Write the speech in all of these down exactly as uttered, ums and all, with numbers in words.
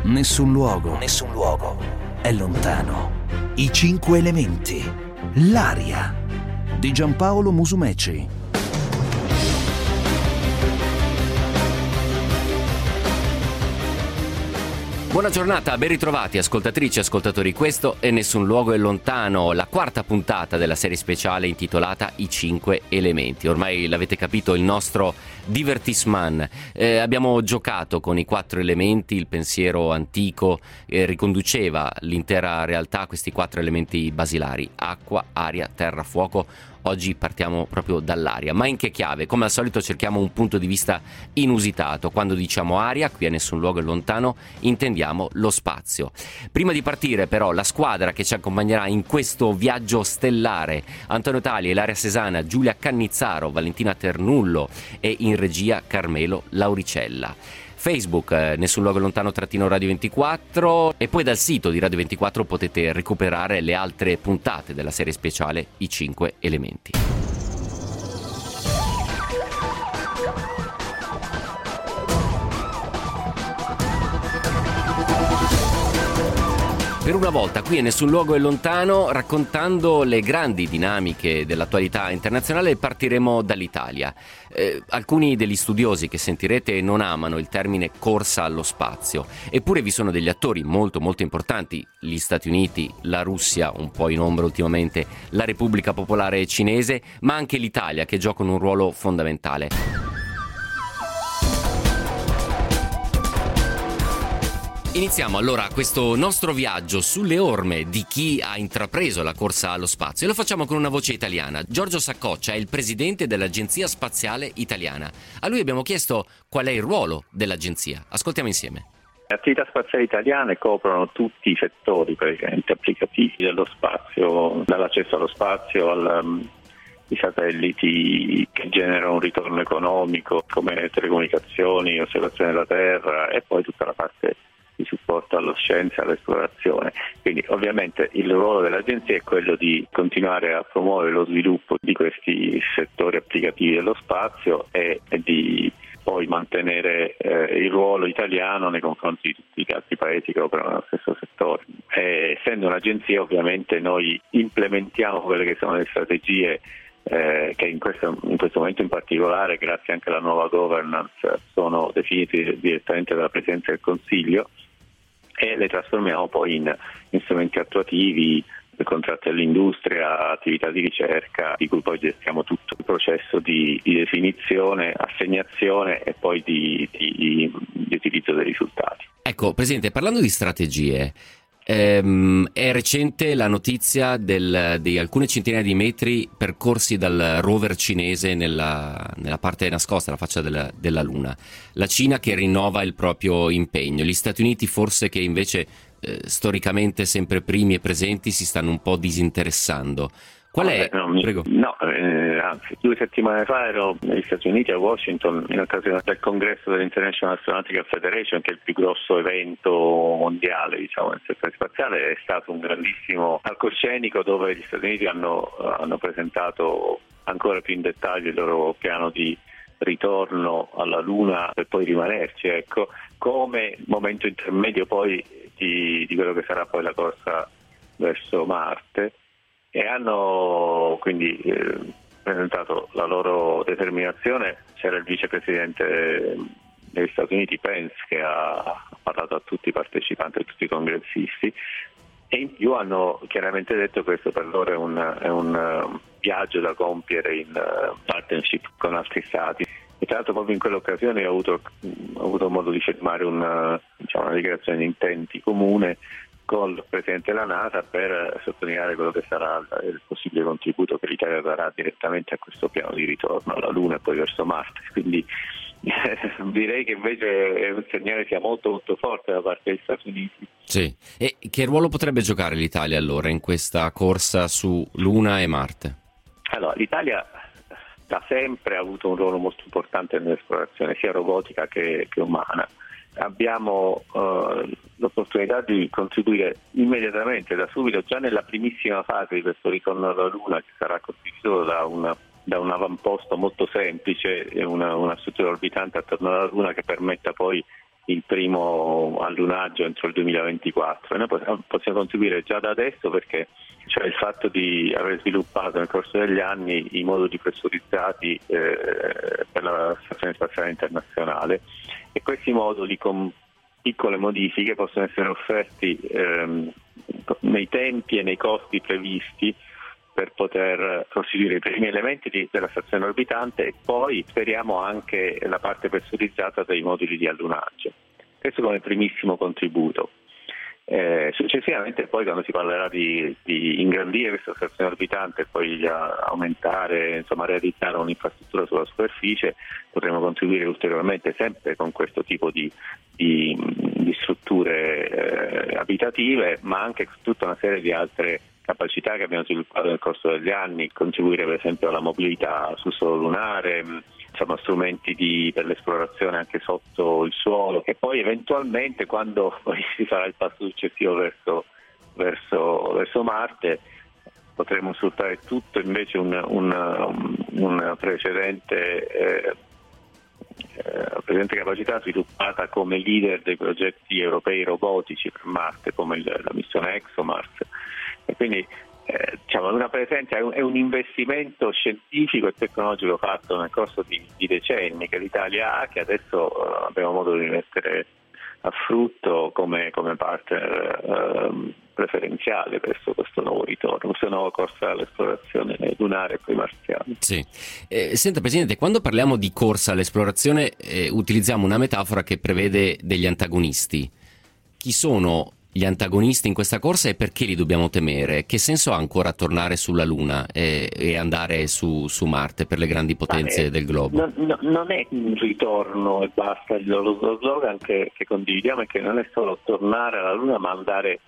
Nessun luogo, nessun luogo è lontano. I cinque elementi, l'aria, di Giampaolo Musumeci. Buona giornata, ben ritrovati ascoltatrici e ascoltatori. Questo è Nessun luogo è lontano, la quarta puntata della serie speciale intitolata I cinque elementi. Ormai l'avete capito, il nostro divertissement. Eh, abbiamo giocato con i quattro elementi, il pensiero antico eh, riconduceva l'intera realtà a questi quattro elementi basilari: acqua, aria, terra, fuoco. Oggi partiamo proprio dall'aria, ma in che chiave? Come al solito cerchiamo un punto di vista inusitato. Quando diciamo aria, qui a Nessun luogo è lontano, intendiamo lo spazio. Prima di partire però la squadra che ci accompagnerà in questo viaggio stellare: Antonio Tali, Ilaria Sesana, Giulia Cannizzaro, Valentina Ternullo e in regia Carmelo Lauricella. Facebook, eh, Nessun luogo è lontano trattino Radio ventiquattro, e poi dal sito di Radio ventiquattro potete recuperare le altre puntate della serie speciale I cinque elementi. Per una volta qui a Nessun luogo è lontano, raccontando le grandi dinamiche dell'attualità internazionale, partiremo dall'Italia. Eh, alcuni degli studiosi che sentirete non amano il termine corsa allo spazio, eppure vi sono degli attori molto molto importanti: gli Stati Uniti, la Russia, un po' in ombra ultimamente la Repubblica Popolare Cinese, ma anche l'Italia, che giocano un ruolo fondamentale. Iniziamo allora questo nostro viaggio sulle orme di chi ha intrapreso la corsa allo spazio, e lo facciamo con una voce italiana. Giorgio Saccoccia è il presidente dell'Agenzia Spaziale Italiana. A lui abbiamo chiesto qual è il ruolo dell'agenzia. Ascoltiamo insieme. Le attività spaziali italiane coprono tutti i settori praticamente applicativi dello spazio, dall'accesso allo spazio al um, i satelliti che generano un ritorno economico come telecomunicazioni, osservazione della Terra, e poi tutta la parte di supporto alla scienza e all'esplorazione. Quindi ovviamente il ruolo dell'agenzia è quello di continuare a promuovere lo sviluppo di questi settori applicativi dello spazio e, e di poi mantenere eh, il ruolo italiano nei confronti di tutti gli altri paesi che operano nello stesso settore. E, essendo un'agenzia, ovviamente noi implementiamo quelle che sono le strategie Eh, che in questo, in questo momento in particolare, grazie anche alla nuova governance, sono definite direttamente dalla Presidenza del Consiglio, e le trasformiamo poi in, in strumenti attuativi, contratti all'industria, attività di ricerca, di cui poi gestiamo tutto il processo di, di definizione, assegnazione e poi di, di, di utilizzo dei risultati. Ecco, Presidente, parlando di strategie, Ehm, è recente la notizia del, di alcune centinaia di metri percorsi dal rover cinese nella, nella parte nascosta, la faccia della, della Luna. La Cina che rinnova il proprio impegno, gli Stati Uniti forse che invece eh, storicamente sempre primi e presenti si stanno un po' disinteressando. Qual è? No, mi, Prego. no eh, anzi, due settimane fa ero negli Stati Uniti, a Washington, in occasione del congresso dell'International Astronautical Federation, che è il più grosso evento mondiale, diciamo, nel settore spaziale. È stato un grandissimo palcoscenico dove gli Stati Uniti hanno, hanno presentato ancora più in dettaglio il loro piano di ritorno alla Luna per poi rimanerci, ecco, come momento intermedio poi di, di quello che sarà poi la corsa verso Marte. E hanno quindi eh, presentato la loro determinazione. C'era il vicepresidente degli Stati Uniti, Pence, che ha parlato a tutti i partecipanti, a tutti i congressisti, e in più hanno chiaramente detto che questo per loro è un, è un viaggio da compiere in uh, partnership con altri stati. E tra l'altro proprio in quell'occasione ho avuto, ho avuto modo di firmare una, diciamo, una dichiarazione di intenti comune con il Presidente della NASA per sottolineare quello che sarà il possibile contributo che l'Italia darà direttamente a questo piano di ritorno alla Luna e poi verso Marte. Quindi eh, direi che invece è un segnale sia molto molto forte da parte degli Stati Uniti. Sì. E che ruolo potrebbe giocare l'Italia allora in questa corsa su Luna e Marte? Allora, l'Italia da sempre ha avuto un ruolo molto importante nell'esplorazione sia robotica che, che umana. Abbiamo uh, l'opportunità di contribuire immediatamente, da subito, già nella primissima fase di questo ritorno alla Luna, che sarà costituito da, una, da un avamposto molto semplice e una, una struttura orbitante attorno alla Luna che permetta poi il primo allunaggio entro il duemilaventiquattro. E noi possiamo contribuire già da adesso perché cioè il fatto di aver sviluppato nel corso degli anni i moduli pressurizzati eh, per la Stazione Spaziale Internazionale, e questi moduli con piccole modifiche possono essere offerti ehm, nei tempi e nei costi previsti per poter costituire i primi elementi di, della stazione orbitante, e poi speriamo anche la parte pressurizzata dei moduli di allunaggio. Questo come primissimo contributo. Eh, successivamente poi, quando si parlerà di, di ingrandire questa stazione orbitante e poi aumentare, insomma realizzare un'infrastruttura sulla superficie, potremo contribuire ulteriormente sempre con questo tipo di, di, di strutture eh, abitative, ma anche con tutta una serie di altre capacità che abbiamo sviluppato nel corso degli anni, contribuire per esempio alla mobilità sul suolo lunare, insomma strumenti di, per l'esplorazione anche sotto il suolo, che poi eventualmente, quando poi si farà il passo successivo verso, verso, verso Marte, potremo sfruttare tutto invece un, un, un precedente eh, precedente capacità sviluppata come leader dei progetti europei robotici per Marte, come il, la missione ExoMars. E quindi eh, diciamo, una presenza è un, è un investimento scientifico e tecnologico fatto nel corso di, di decenni che l'Italia ha, che adesso uh, abbiamo modo di mettere a frutto come, come partner uh, preferenziale verso questo nuovo ritorno, questa nuova corsa all'esplorazione lunare e poi marziana. Sì. Eh, senta Presidente, quando parliamo di corsa all'esplorazione eh, utilizziamo una metafora che prevede degli antagonisti. Chi sono gli antagonisti in questa corsa e perché li dobbiamo temere? Che senso ha ancora tornare sulla Luna e, e andare su, su Marte per le grandi potenze eh, del globo? No, no, non è un ritorno e basta. Lo, lo slogan che, che condividiamo è che non è solo tornare alla Luna, ma andare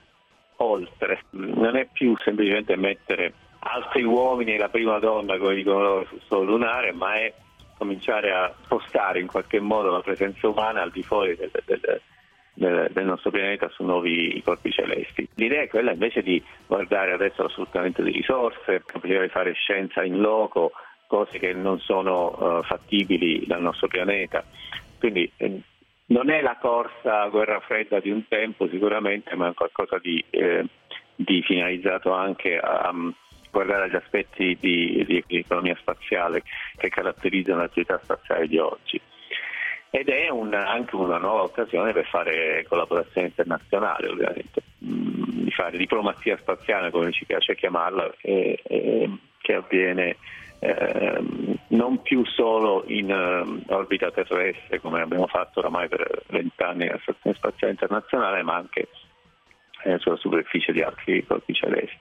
oltre. Non è più semplicemente mettere altri uomini e la prima donna, come dicono loro, sul suolo lunare, ma è cominciare a spostare in qualche modo la presenza umana al di fuori del, del del nostro pianeta su nuovi corpi celesti. L'idea è quella invece di guardare adesso lo sfruttamento di risorse, capire di fare scienza in loco, cose che non sono uh, fattibili dal nostro pianeta. Quindi eh, non è la corsa a guerra fredda di un tempo sicuramente, ma è qualcosa di, eh, di finalizzato anche a um, guardare agli aspetti di, di, di economia spaziale che caratterizzano l'attività spaziale di oggi. Ed è un, anche una nuova occasione per fare collaborazione internazionale, ovviamente, mm, di fare diplomazia spaziale, come ci piace chiamarla, e, e, che avviene eh, non più solo in uh, orbita terrestre, come abbiamo fatto oramai per vent'anni nella Stazione Spaziale Internazionale, ma anche eh, sulla superficie di altri corpi celesti.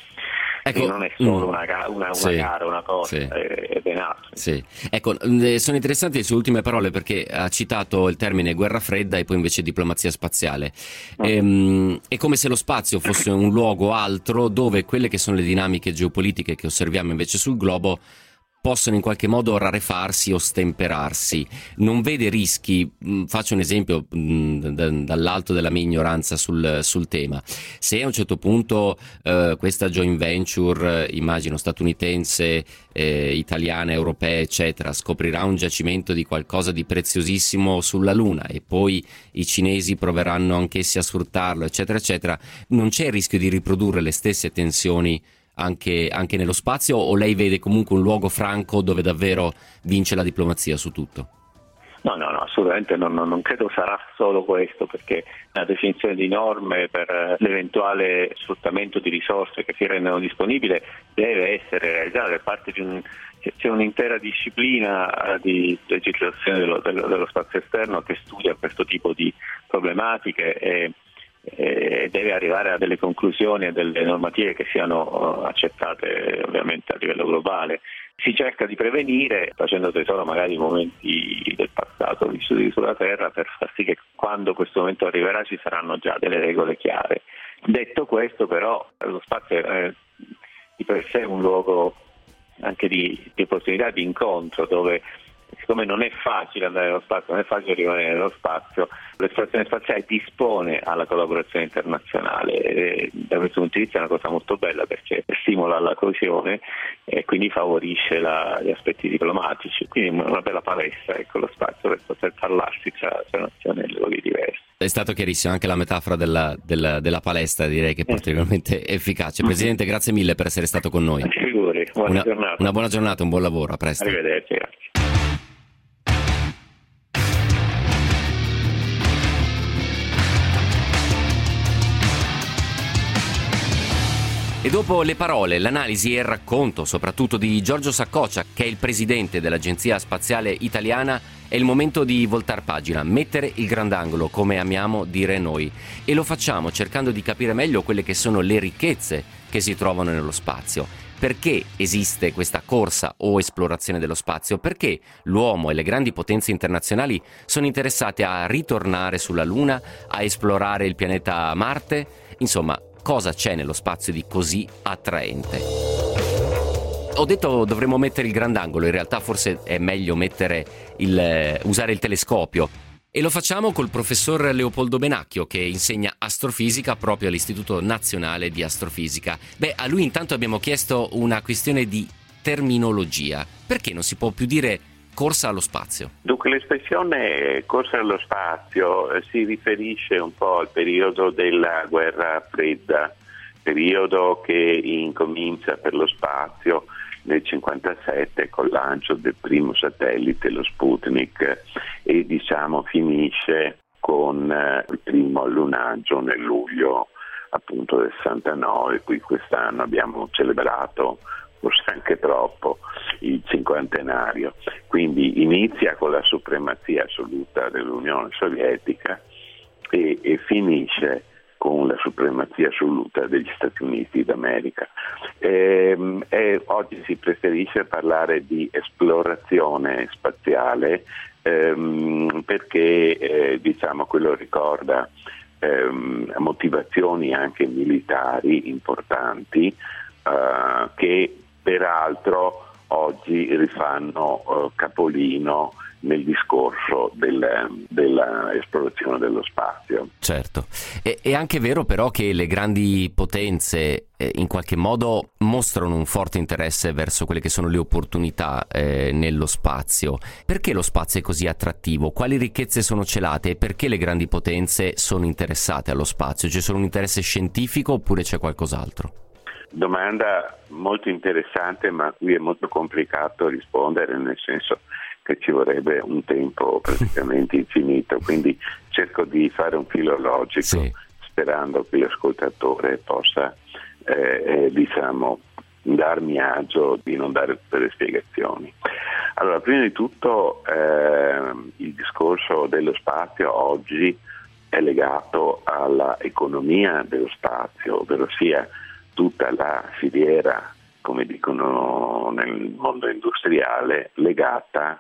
Ecco, non è solo una, una, una sì, gara, una cosa, sì, è ben altro. Sì. Ecco, sono interessanti le sue ultime parole, perché ha citato il termine guerra fredda e poi invece diplomazia spaziale. Mm. Ehm, è come se lo spazio fosse un luogo altro dove quelle che sono le dinamiche geopolitiche che osserviamo invece sul globo possono in qualche modo rarefarsi o stemperarsi. Non vede rischi, faccio un esempio mh, dall'alto della mia ignoranza sul, sul tema. Se a un certo punto eh, questa joint venture, immagino statunitense, eh, italiana, europea, eccetera, scoprirà un giacimento di qualcosa di preziosissimo sulla Luna e poi i cinesi proveranno anch'essi a sfruttarlo, eccetera, eccetera, non c'è il rischio di riprodurre le stesse tensioni Anche, anche nello spazio, o lei vede comunque un luogo franco dove davvero vince la diplomazia su tutto? No, no, no, assolutamente non, non credo sarà solo questo, perché la definizione di norme per l'eventuale sfruttamento di risorse che si rendono disponibili deve essere realizzata da parte di un... C'è un'intera disciplina di legislazione dello, dello, dello spazio esterno che studia questo tipo di problematiche e e deve arrivare a delle conclusioni e delle normative che siano accettate ovviamente a livello globale. Si cerca di prevenire facendo tesoro magari di momenti del passato vissuti sulla Terra, per far sì che quando questo momento arriverà ci saranno già delle regole chiare. Detto questo, però, lo spazio è di per sé un luogo anche di, di opportunità di incontro, dove siccome non è facile andare nello spazio, non è facile rimanere nello spazio, l'esplorazione spaziale dispone alla collaborazione internazionale e da questo punto di vista è una cosa molto bella perché stimola la coesione e quindi favorisce la, gli aspetti diplomatici, quindi una bella palestra, ecco, lo spazio per poter parlarsi tra, tra nazioni e luoghi diversi. È stato chiarissimo anche la metafora della, della, della palestra, direi che è particolarmente efficace. Presidente, grazie mille per essere stato con noi. Figuri, buona una, giornata. Una buona giornata, un buon lavoro, a presto. Arrivederci, grazie. E dopo le parole, l'analisi e il racconto, soprattutto di Giorgio Saccoccia, che è il presidente dell'Agenzia Spaziale Italiana, è il momento di voltar pagina, mettere il grandangolo, come amiamo dire noi. E lo facciamo cercando di capire meglio quelle che sono le ricchezze che si trovano nello spazio. Perché esiste questa corsa o esplorazione dello spazio? Perché l'uomo e le grandi potenze internazionali sono interessate a ritornare sulla Luna, a esplorare il pianeta Marte? Insomma, cosa c'è nello spazio di così attraente? Ho detto dovremmo mettere il grandangolo, in realtà forse è meglio mettere il, usare il telescopio. E lo facciamo col professor Leopoldo Benacchio, che insegna astrofisica proprio all'Istituto Nazionale di Astrofisica. Beh, a lui intanto abbiamo chiesto una questione di terminologia. Perché non si può più dire corsa allo spazio? Dunque, l'espressione corsa allo spazio eh, si riferisce un po' al periodo della guerra fredda, periodo che incomincia per lo spazio nel cinquantasette col lancio del primo satellite, lo Sputnik, e diciamo finisce con eh, il primo allunaggio nel luglio appunto del sessantanove, qui quest'anno abbiamo celebrato, forse anche troppo, il cinquantenario. Quindi inizia con la supremazia assoluta dell'Unione Sovietica e, e finisce con la supremazia assoluta degli Stati Uniti d'America. E, e oggi si preferisce parlare di esplorazione spaziale ehm, perché eh, diciamo quello ricorda ehm, motivazioni anche militari importanti eh, che peraltro oggi rifanno eh, capolino nel discorso del, dell'esplorazione dello spazio. Certo, e, è anche vero però che le grandi potenze eh, in qualche modo mostrano un forte interesse verso quelle che sono le opportunità eh, nello spazio. Perché lo spazio è così attrattivo? Quali ricchezze sono celate e perché le grandi potenze sono interessate allo spazio? C'è solo un interesse scientifico oppure c'è qualcos'altro? Domanda molto interessante, ma a cui è molto complicato rispondere, nel senso che ci vorrebbe un tempo praticamente infinito, quindi cerco di fare un filo logico, sì, sperando che l'ascoltatore possa eh, diciamo darmi agio di non dare tutte le spiegazioni. Allora, prima di tutto eh, il discorso dello spazio oggi è legato all'economia dello spazio, ovvero sia tutta la filiera, come dicono nel mondo industriale, legata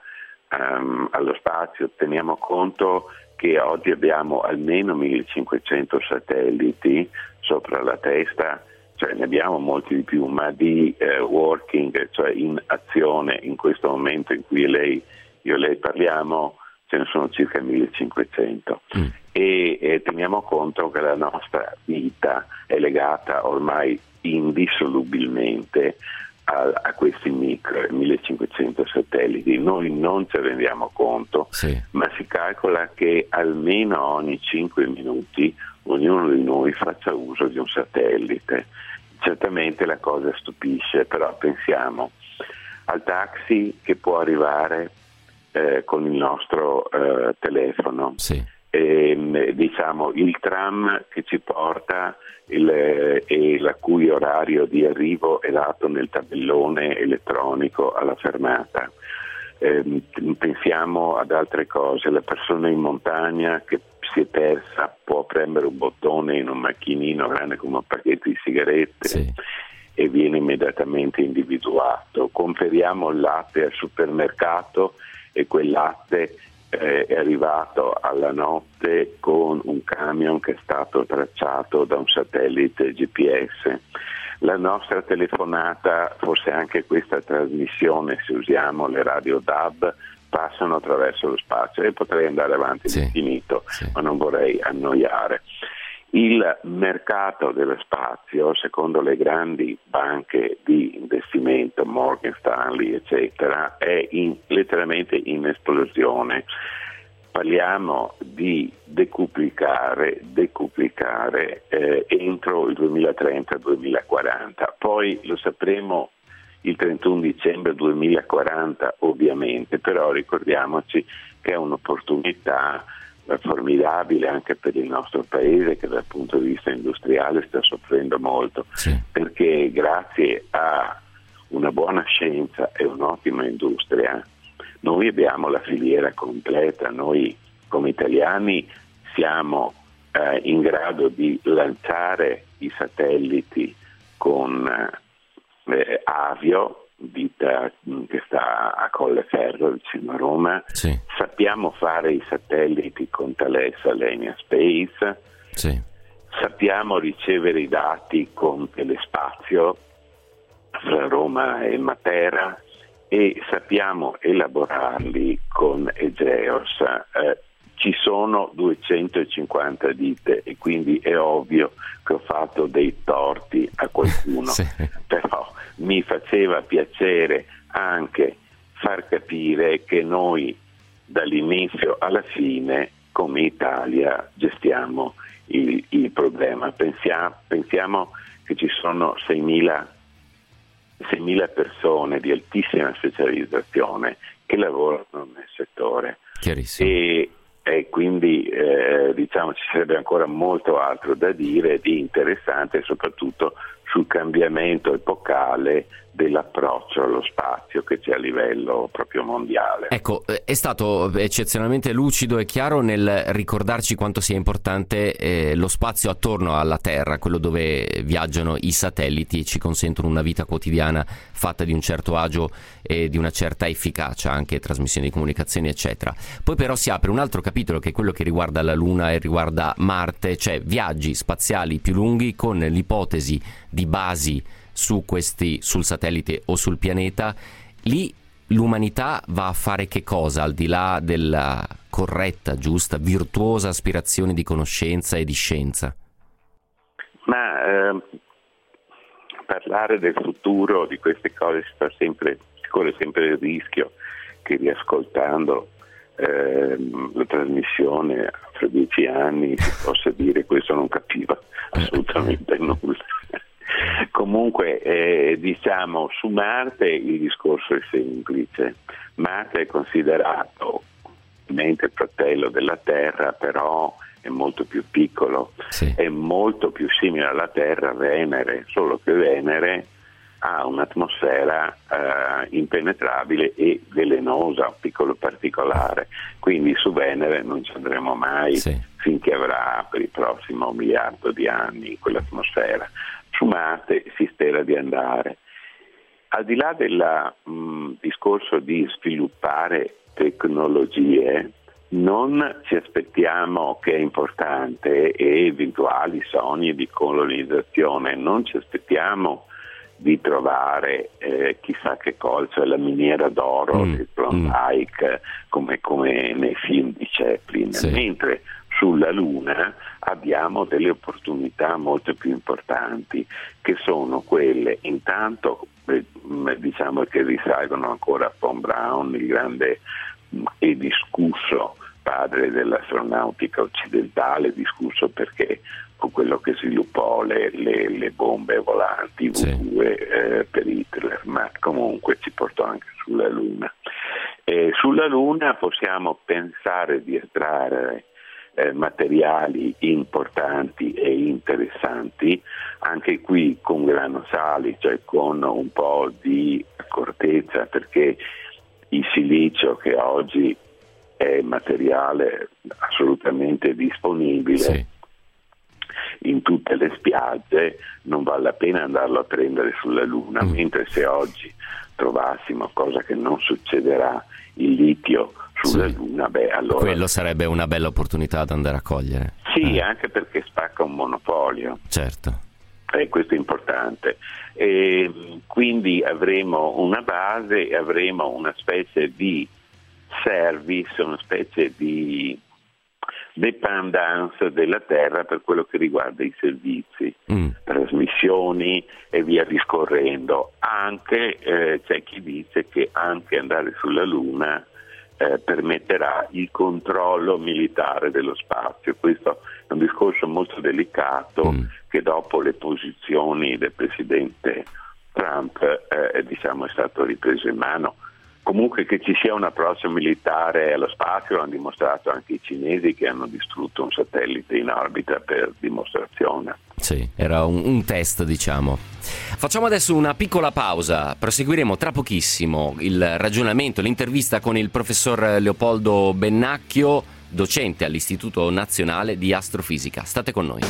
um, allo spazio. Teniamo conto che oggi abbiamo almeno millecinquecento satelliti sopra la testa, cioè ne abbiamo molti di più, ma di eh, working, cioè in azione in questo momento in cui lei, io e lei parliamo, ce ne sono circa millecinquecento. Mm. E, e teniamo conto che la nostra vita è legata ormai indissolubilmente a, a questi micro millecinquecento satelliti. Noi non ci rendiamo conto, sì, ma si calcola che almeno ogni cinque minuti ognuno di noi faccia uso di un satellite. Certamente la cosa stupisce, però pensiamo al taxi che può arrivare eh, con il nostro eh, telefono, sì, e, diciamo il tram che ci porta il, e la cui orario di arrivo è dato nel tabellone elettronico alla fermata. Eh, pensiamo ad altre cose, la persona in montagna che si è persa può premere un bottone in un macchinino grande come un pacchetto di sigarette, sì, e viene immediatamente individuato. Conferiamo il latte al supermercato e quel latte eh, è arrivato alla notte con un camion che è stato tracciato da un satellite G P S. La nostra telefonata, forse anche questa trasmissione, se usiamo le radio D A B, passano attraverso lo spazio, e potrei andare avanti sì, all'infinito, sì. ma non vorrei annoiare. Il mercato dello spazio, secondo le grandi banche di investimento, Morgan Stanley eccetera, è in, letteralmente in esplosione. Parliamo di decuplicare, decuplicare eh, entro il duemilatrenta duemilaquaranta, poi lo sapremo il trentuno dicembre duemilaquaranta ovviamente, però ricordiamoci che è un'opportunità formidabile anche per il nostro paese, che dal punto di vista industriale sta soffrendo molto, sì. perché grazie a una buona scienza e un'ottima industria noi abbiamo la filiera completa. Noi come italiani siamo eh, in grado di lanciare i satelliti con eh, Avio, ditta che sta a Colleferro vicino a Roma, sì. sappiamo fare i satelliti con Thales Alenia Space, sì. sappiamo ricevere i dati con Telespazio fra Roma e Matera, e sappiamo elaborarli con Egeos. Eh, ci sono duecentocinquanta ditte e quindi è ovvio che ho fatto dei torti a qualcuno, sì. però mi faceva piacere anche far capire che noi dall'inizio alla fine come Italia gestiamo il, il problema. Pensiamo, pensiamo che ci sono seimila persone di altissima specializzazione che lavorano nel settore. Chiarissimo. E, e quindi eh, diciamo ci sarebbe ancora molto altro da dire di interessante, soprattutto sul cambiamento epocale dell'approccio allo spazio che c'è a livello proprio mondiale. Ecco, è stato eccezionalmente lucido e chiaro nel ricordarci quanto sia importante eh, lo spazio attorno alla Terra, quello dove viaggiano i satelliti e ci consentono una vita quotidiana fatta di un certo agio e di una certa efficacia, anche trasmissioni di comunicazioni eccetera. Poi però si apre un altro capitolo che è quello che riguarda la Luna e riguarda Marte, cioè viaggi spaziali più lunghi con l'ipotesi di basi su questi, sul satellite o sul pianeta. Lì l'umanità va a fare che cosa, al di là della corretta, giusta, virtuosa aspirazione di conoscenza e di scienza? Ma eh, parlare del futuro di queste cose si fa sempre, si corre sempre il rischio che riascoltando eh, la trasmissione fra dieci anni si possa dire questo non capiva assolutamente nulla. Comunque eh, diciamo su Marte il discorso è semplice. Marte è considerato ovviamente il fratello della Terra, però è molto più piccolo, sì. È molto più simile alla Terra Venere, solo che Venere ha un'atmosfera eh, impenetrabile e velenosa, un piccolo particolare, quindi su Venere non ci andremo mai, sì. finché avrà per il prossimo miliardo di anni quell'atmosfera. Su Marte si spera di andare. Al di là del discorso di sviluppare tecnologie, non ci aspettiamo, che è importante, e eventuali sogni di colonizzazione, non ci aspettiamo di trovare eh, chissà che cosa, cioè la miniera d'oro mm, del Klondike, mm. come, come nei film di Chaplin, sì. mentre sulla Luna abbiamo delle opportunità molto più importanti, che sono quelle intanto eh, diciamo che risalgono ancora a Von Braun, il grande e discusso padre dell'astronautica occidentale, discusso perché fu quello che sviluppò le, le, le bombe volanti V due sì. eh, per Hitler, ma comunque ci portò anche sulla Luna. Eh, sulla Luna possiamo pensare di estrarre Eh, materiali importanti e interessanti, anche qui con grano sali, cioè con un po' di accortezza, perché il silicio, che oggi è materiale assolutamente disponibile sì. in tutte le spiagge, non vale la pena andarlo a prendere sulla Luna, mm. mentre se oggi trovassimo, cosa che non succederà, il litio sulla sì. Luna, beh, allora quello sarebbe una bella opportunità da andare a cogliere. Sì, eh. anche perché spacca un monopolio. Certo. E questo è importante. E quindi avremo una base e avremo una specie di service, una specie di dependance della terra per quello che riguarda i servizi, mm. trasmissioni e via discorrendo. Anche eh, c'è chi dice che anche andare sulla Luna eh, permetterà il controllo militare dello spazio. Questo è un discorso molto delicato mm. che dopo le posizioni del presidente Trump eh, diciamo è stato ripreso in mano. Comunque che ci sia un approccio militare allo spazio l'hanno dimostrato anche i cinesi, che hanno distrutto un satellite in orbita per dimostrazione. Sì, era un, un test, diciamo. Facciamo adesso una piccola pausa, proseguiremo tra pochissimo il ragionamento, l'intervista con il professor Leopoldo Bennacchio, docente all'Istituto Nazionale di Astrofisica. State con noi.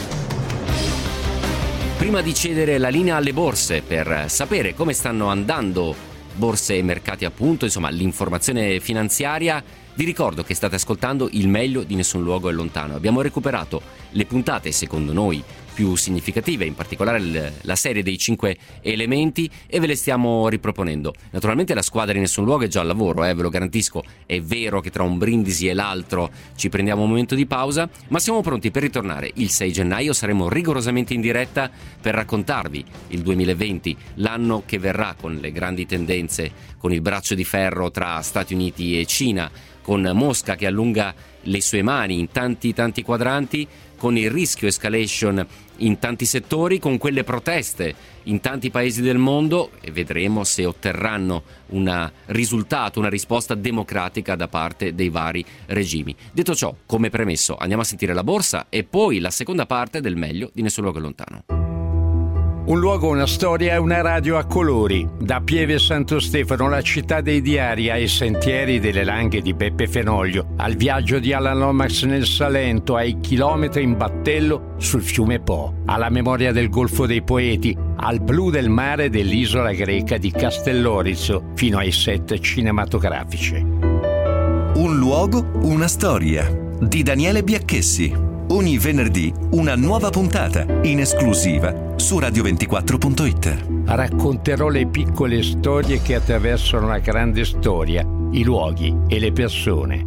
Prima di cedere la linea alle borse per sapere come stanno andando borse e mercati, appunto, insomma l'informazione finanziaria, vi ricordo che state ascoltando Il meglio di Nessun Luogo è Lontano. Abbiamo recuperato le puntate secondo noi più significative, in particolare la serie dei cinque elementi, e ve le stiamo riproponendo. Naturalmente la squadra di Nessun Luogo è già al lavoro, eh, ve lo garantisco. È vero che tra un brindisi e l'altro ci prendiamo un momento di pausa, ma siamo pronti per ritornare il sei gennaio. Saremo rigorosamente in diretta per raccontarvi il duemilaventi, l'anno che verrà, con le grandi tendenze, con il braccio di ferro tra Stati Uniti e Cina, con Mosca che allunga le sue mani in tanti tanti quadranti, con il rischio escalation in tanti settori, con quelle proteste in tanti paesi del mondo, e vedremo se otterranno un risultato, una risposta democratica da parte dei vari regimi. Detto ciò, come premesso, andiamo a sentire la borsa e poi la seconda parte del meglio di Nessun Luogo è Lontano. Un luogo, una storia e una radio a colori. Da Pieve Santo Stefano, la città dei diari, ai sentieri delle Langhe di Beppe Fenoglio, al viaggio di Alan Lomax nel Salento, ai chilometri in battello sul fiume Po, alla memoria del Golfo dei Poeti, al blu del mare dell'isola greca di Castellorizo, fino ai set cinematografici. Un luogo, una storia di Daniele Biacchessi. Ogni venerdì una nuova puntata in esclusiva su radio ventiquattro punto it. Racconterò le piccole storie che attraversano la grande storia, i luoghi e le persone.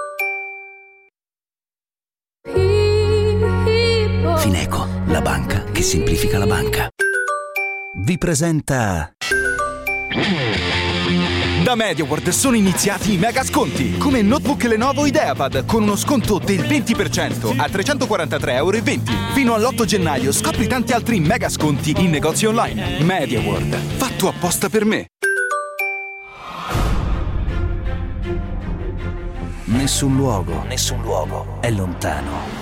Fineco, la banca che semplifica la banca, vi presenta... Da MediaWorld sono iniziati i mega sconti, come notebook Lenovo IdeaPad con uno sconto del venti per cento a trecentoquarantatré virgola venti euro. Fino all'otto gennaio scopri tanti altri mega sconti in negozi online. MediaWorld, fatto apposta per me. Nessun luogo, nessun luogo è lontano.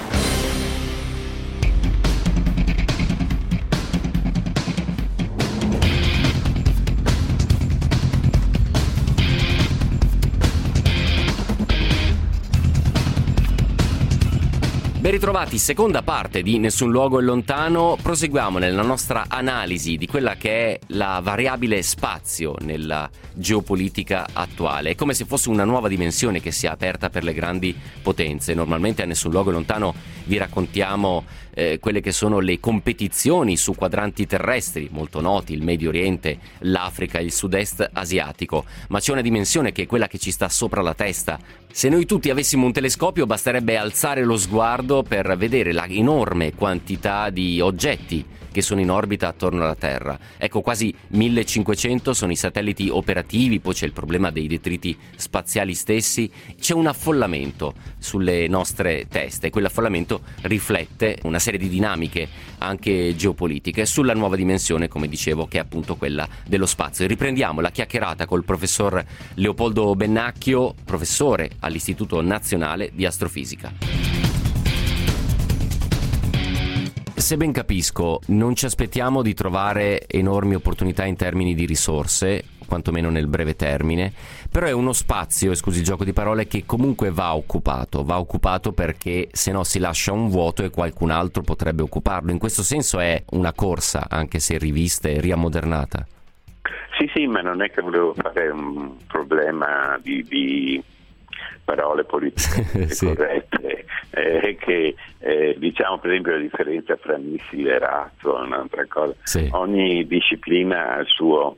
Ben ritrovati, seconda parte di Nessun Luogo è Lontano. Proseguiamo nella nostra analisi di quella che è la variabile spazio nella geopolitica attuale. È come se fosse una nuova dimensione che si è aperta per le grandi potenze. Normalmente a Nessun Luogo è Lontano vi raccontiamo eh, quelle che sono le competizioni su quadranti terrestri molto noti, il Medio Oriente, l'Africa, il sud-est asiatico, ma c'è una dimensione che è quella che ci sta sopra la testa. Se noi tutti avessimo un telescopio basterebbe alzare lo sguardo per vedere la enorme quantità di oggetti che sono in orbita attorno alla Terra. Ecco, quasi millecinquecento sono i satelliti operativi, poi c'è il problema dei detriti spaziali stessi, c'è un affollamento sulle nostre teste e quell'affollamento riflette una serie di dinamiche anche geopolitiche sulla nuova dimensione, come dicevo, che è appunto quella dello spazio. E riprendiamo la chiacchierata col professor Leopoldo Bennacchio, professore all'Istituto Nazionale di Astrofisica. Se ben capisco, non ci aspettiamo di trovare enormi opportunità in termini di risorse, quantomeno nel breve termine, però è uno spazio, e scusi il gioco di parole, che comunque va occupato, va occupato perché se no si lascia un vuoto e qualcun altro potrebbe occuparlo. In questo senso è una corsa, anche se rivista e riammodernata. Sì, sì, ma non è che volevo fare un problema di... di... parole politiche sì. corrette, eh, che eh, diciamo per esempio la differenza fra missile e razzo è un'altra cosa. Sì. Ogni disciplina ha il suo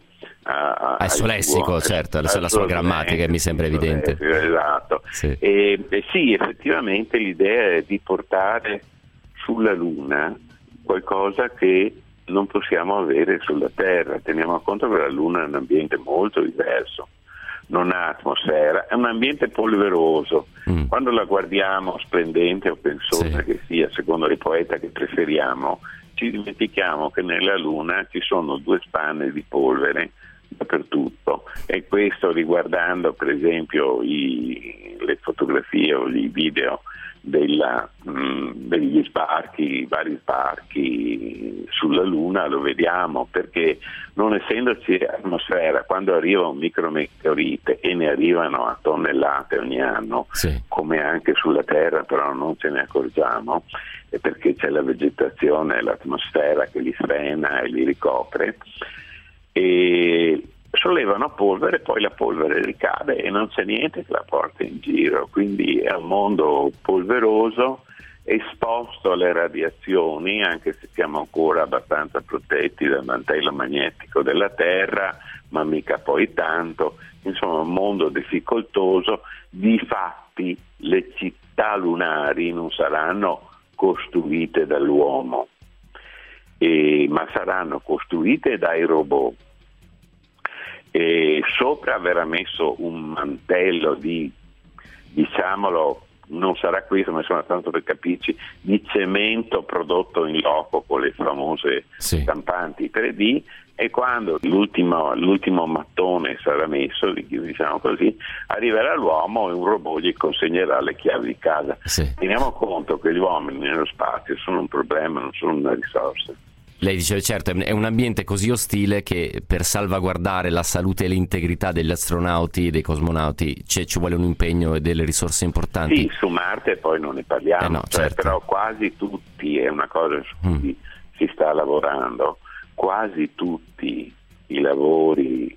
a, a, al suo lessico, certo, alla sua grammatica, mi sembra evidente. Esatto. Sì. E, e sì, effettivamente l'idea è di portare sulla Luna qualcosa che non possiamo avere sulla Terra. Teniamo conto che la Luna è un ambiente molto diverso, non ha atmosfera, è un ambiente polveroso. Mm. Quando la guardiamo splendente o pensosa, sì, che sia, secondo il poeta che preferiamo, ci dimentichiamo che nella Luna ci sono due spanne di polvere dappertutto, e questo riguardando per esempio i, le fotografie o i video della, mh, degli sbarchi, i vari sbarchi sulla Luna, lo vediamo, perché non essendoci atmosfera, quando arriva un micrometeorite, e ne arrivano a tonnellate ogni anno, sì, come anche sulla Terra, però non ce ne accorgiamo, è perché c'è la vegetazione, l'atmosfera che li frena e li ricopre, e sollevano polvere, poi la polvere ricade e non c'è niente che la porta in giro, quindi è un mondo polveroso, esposto alle radiazioni, anche se siamo ancora abbastanza protetti dal mantello magnetico della Terra, ma mica poi tanto, insomma un mondo difficoltoso. Difatti le città lunari non saranno costruite dall'uomo, eh, ma saranno costruite dai robot. E sopra verrà messo un mantello di, diciamolo, non sarà questo, ma insomma tanto per capirci, di cemento prodotto in loco con le famose, sì, stampanti tre D, e quando l'ultimo, l'ultimo mattone sarà messo, diciamo così, arriverà l'uomo e un robot gli consegnerà le chiavi di casa. Sì. Teniamo conto che gli uomini nello spazio sono un problema, non sono una risorsa. Lei dice, certo, è un ambiente così ostile che per salvaguardare la salute e l'integrità degli astronauti e dei cosmonauti ci vuole un impegno e delle risorse importanti. Sì, su Marte poi non ne parliamo, eh no, cioè, certo. Però quasi tutti, è una cosa su cui mm. si sta lavorando, quasi tutti i lavori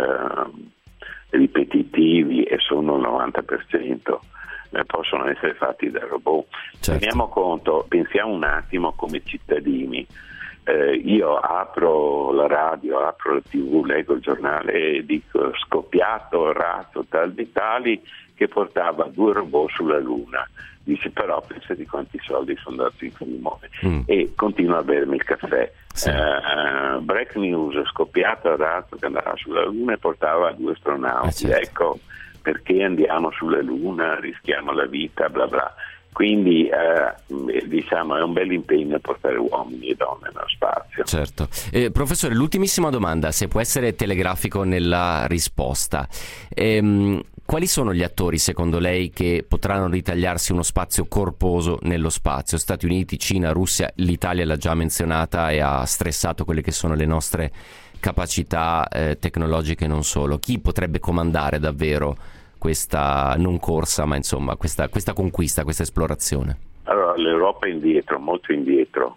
eh, ripetitivi, e sono il novanta per cento, eh, possono essere fatti da robot. Certo. Teniamo conto, pensiamo un attimo come cittadini. Eh, io apro la radio, apro la tivù, leggo il giornale e dico scoppiato il razzo tal di tali che portava due robot sulla Luna. Dice però pensa di quanti soldi sono andati in fumo, mm. e continua a bermi il caffè. Sì. Eh, break news, scoppiato il razzo che andava sulla Luna e portava due astronauti. Eh, certo. Ecco perché andiamo sulla Luna, rischiamo la vita, bla bla. Quindi eh, diciamo è un bel impegno portare uomini e donne nello spazio. Certo. Eh, professore, l'ultimissima domanda, se può essere telegrafico nella risposta. Ehm, quali sono gli attori secondo lei che potranno ritagliarsi uno spazio corposo nello spazio? Stati Uniti, Cina, Russia, l'Italia l'ha già menzionata e ha stressato quelle che sono le nostre capacità eh, tecnologiche, non solo. Chi potrebbe comandare davvero questa non corsa, ma insomma questa, questa conquista, questa esplorazione? Allora, l'Europa è indietro, molto indietro,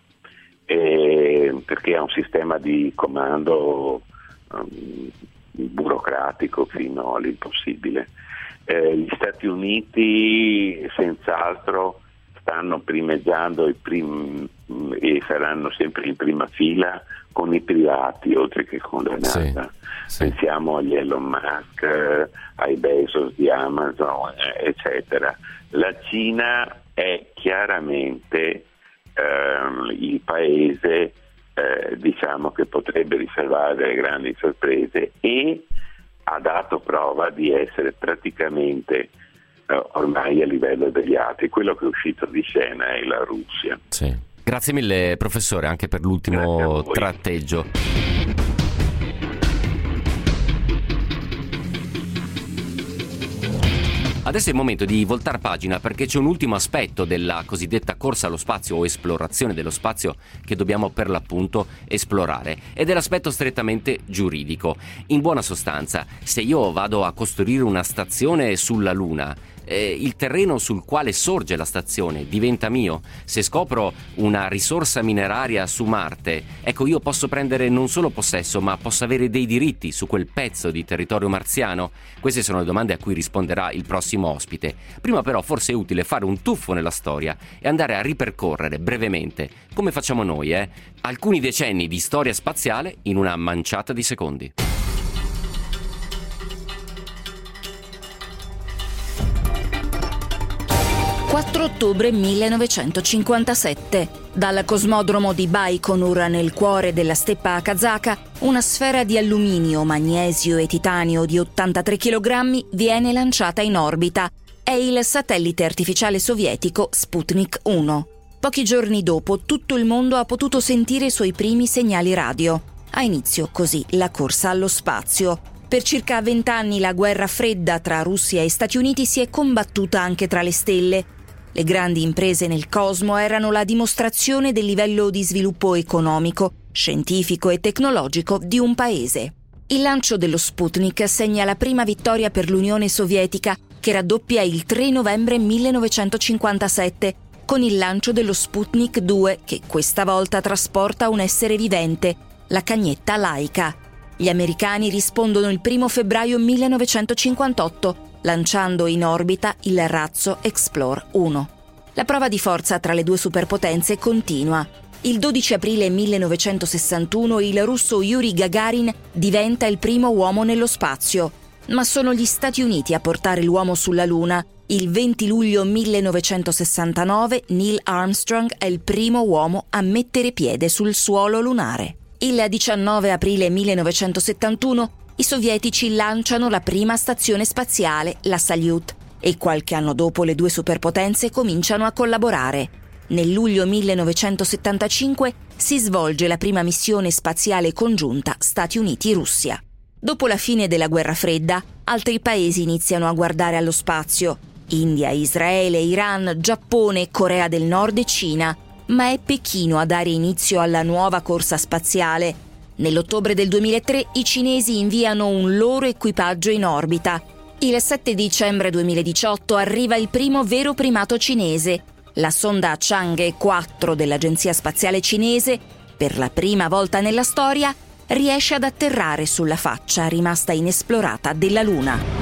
eh, perché ha un sistema di comando um, burocratico fino all'impossibile. Eh, gli Stati Uniti senz'altro stanno primeggiando i prim- e saranno sempre in prima fila con i privati oltre che con la NASA. Sì, sì. Pensiamo agli Elon Musk, eh, ai Bezos di Amazon, eh, eccetera. La Cina è chiaramente eh, il paese eh, diciamo che potrebbe riservare delle grandi sorprese, e ha dato prova di essere praticamente eh, ormai a livello degli altri. Quello che è uscito di scena è la Russia. Sì. Grazie mille professore anche per l'ultimo tratteggio. Adesso è il momento di voltar pagina, perché c'è un ultimo aspetto della cosiddetta corsa allo spazio o esplorazione dello spazio che dobbiamo per l'appunto esplorare, ed è l'aspetto strettamente giuridico. In buona sostanza, se io vado a costruire una stazione sulla Luna, eh, il terreno sul quale sorge la stazione diventa mio. Se scopro una risorsa mineraria su Marte, ecco, io posso prendere non solo possesso, ma posso avere dei diritti su quel pezzo di territorio marziano? Queste sono le domande a cui risponderà il prossimo ospite. Prima però forse è utile fare un tuffo nella storia e andare a ripercorrere brevemente, come facciamo noi, eh, alcuni decenni di storia spaziale in una manciata di secondi. quattro ottobre millenovecentocinquantasette. Dal cosmodromo di Baikonur, nel cuore della steppa kazaka, una sfera di alluminio, magnesio e titanio di ottantatré chilogrammi viene lanciata in orbita. È il satellite artificiale sovietico Sputnik uno. Pochi giorni dopo, tutto il mondo ha potuto sentire i suoi primi segnali radio. Ha inizio così la corsa allo spazio. Per circa vent'anni la guerra fredda tra Russia e Stati Uniti si è combattuta anche tra le stelle. Le grandi imprese nel cosmo erano la dimostrazione del livello di sviluppo economico, scientifico e tecnologico di un paese. Il lancio dello Sputnik segna la prima vittoria per l'Unione Sovietica, che raddoppia il tre novembre millenovecentocinquantasette con il lancio dello Sputnik due, che questa volta trasporta un essere vivente, la cagnetta Laika. Gli americani rispondono il primo febbraio millenovecentocinquantotto, lanciando in orbita il razzo Explore uno. La prova di forza tra le due superpotenze continua. Il dodici aprile millenovecentosessantuno il russo Yuri Gagarin diventa il primo uomo nello spazio, ma sono gli Stati Uniti a portare l'uomo sulla Luna. Il venti luglio millenovecentosessantanove Neil Armstrong è il primo uomo a mettere piede sul suolo lunare. Il diciannove aprile millenovecentosettantuno i sovietici lanciano la prima stazione spaziale, la Salyut, e qualche anno dopo le due superpotenze cominciano a collaborare. Nel luglio millenovecentosettantacinque si svolge la prima missione spaziale congiunta Stati Uniti-Russia. Dopo la fine della guerra fredda, altri paesi iniziano a guardare allo spazio: India, Israele, Iran, Giappone, Corea del Nord e Cina. Ma è Pechino a dare inizio alla nuova corsa spaziale. Nell'ottobre del duemilatré i cinesi inviano un loro equipaggio in orbita. Il sette dicembre duemiladiciotto arriva il primo vero primato cinese. La sonda Chang'e quattro dell'Agenzia Spaziale Cinese, per la prima volta nella storia, riesce ad atterrare sulla faccia rimasta inesplorata della Luna.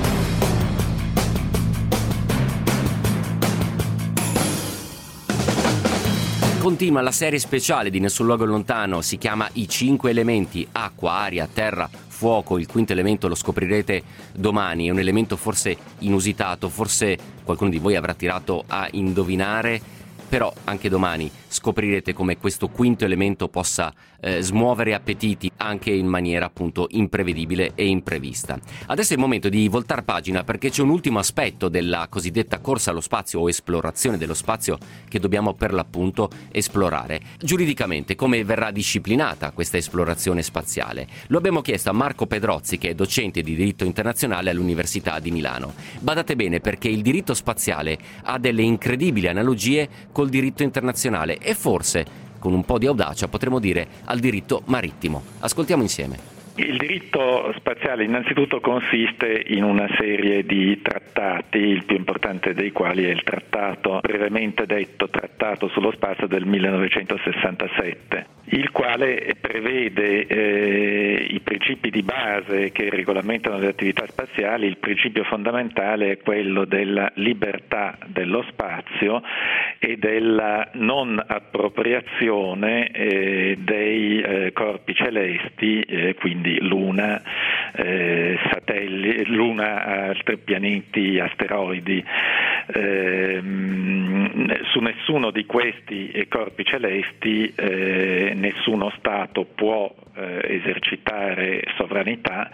Continua la serie speciale di Nessun Luogo Lontano, si chiama I cinque elementi: acqua, aria, terra, fuoco. Il quinto elemento lo scoprirete domani, è un elemento forse inusitato, forse qualcuno di voi avrà tirato a indovinare, però anche domani scoprirete come questo quinto elemento possa eh, smuovere appetiti anche in maniera appunto imprevedibile e imprevista. Adesso è il momento di voltar pagina, perché c'è un ultimo aspetto della cosiddetta corsa allo spazio o esplorazione dello spazio che dobbiamo per l'appunto esplorare. Giuridicamente come verrà disciplinata questa esplorazione spaziale? Lo abbiamo chiesto a Marco Pedrozzi, che è docente di diritto internazionale all'Università di Milano. Badate bene, perché il diritto spaziale ha delle incredibili analogie col diritto internazionale e forse, con un po' di audacia, potremmo dire al diritto marittimo. Ascoltiamo insieme. Il diritto spaziale innanzitutto consiste in una serie di trattati, il più importante dei quali è il trattato, brevemente detto Trattato sullo spazio del millenovecentosessantasette, il quale prevede eh, i principi di base che regolamentano le attività spaziali. Il principio fondamentale è quello della libertà dello spazio e della non appropriazione eh, dei eh, corpi celesti, eh, quindi di Luna, eh, satelliti, Luna, altri pianeti, asteroidi. Eh, su nessuno di questi corpi celesti eh, nessuno Stato può eh, esercitare sovranità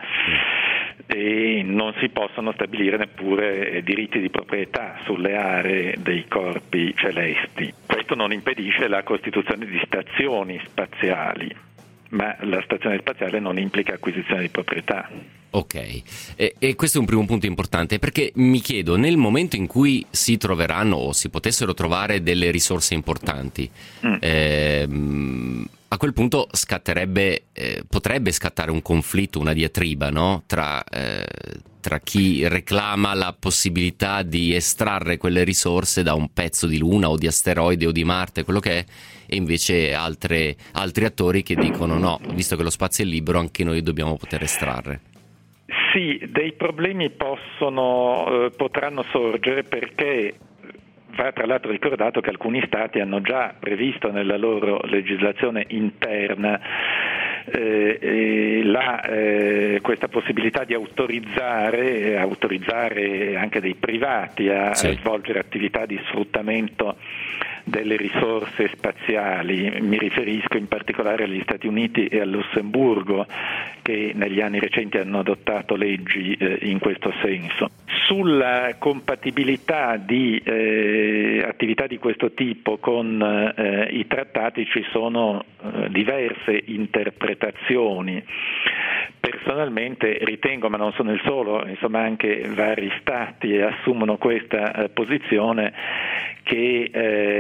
e non si possono stabilire neppure diritti di proprietà sulle aree dei corpi celesti. Questo non impedisce la costituzione di stazioni spaziali, ma la stazione spaziale non implica acquisizione di proprietà. Ok, e, e questo è un primo punto importante, perché mi chiedo, nel momento in cui si troveranno o si potessero trovare delle risorse importanti, mm. ehm, a quel punto scatterebbe, eh, potrebbe scattare un conflitto, una diatriba, no? Tra, eh, tra chi reclama la possibilità di estrarre quelle risorse da un pezzo di Luna o di asteroide o di Marte, quello che è, e invece altre, altri attori che dicono no, visto che lo spazio è libero anche noi dobbiamo poter estrarre. Sì, dei problemi possono, eh, potranno sorgere, perché va tra l'altro ricordato che alcuni stati hanno già previsto nella loro legislazione interna eh, eh, la, eh, questa possibilità di autorizzare, autorizzare anche dei privati a, sì. a svolgere attività di sfruttamento delle risorse spaziali. Mi riferisco in particolare agli Stati Uniti e al Lussemburgo, che negli anni recenti hanno adottato leggi eh, in questo senso. Sulla compatibilità di eh, attività di questo tipo con eh, i trattati ci sono eh, diverse interpretazioni. Personalmente ritengo, ma non sono il solo, insomma anche vari stati assumono questa eh, posizione, che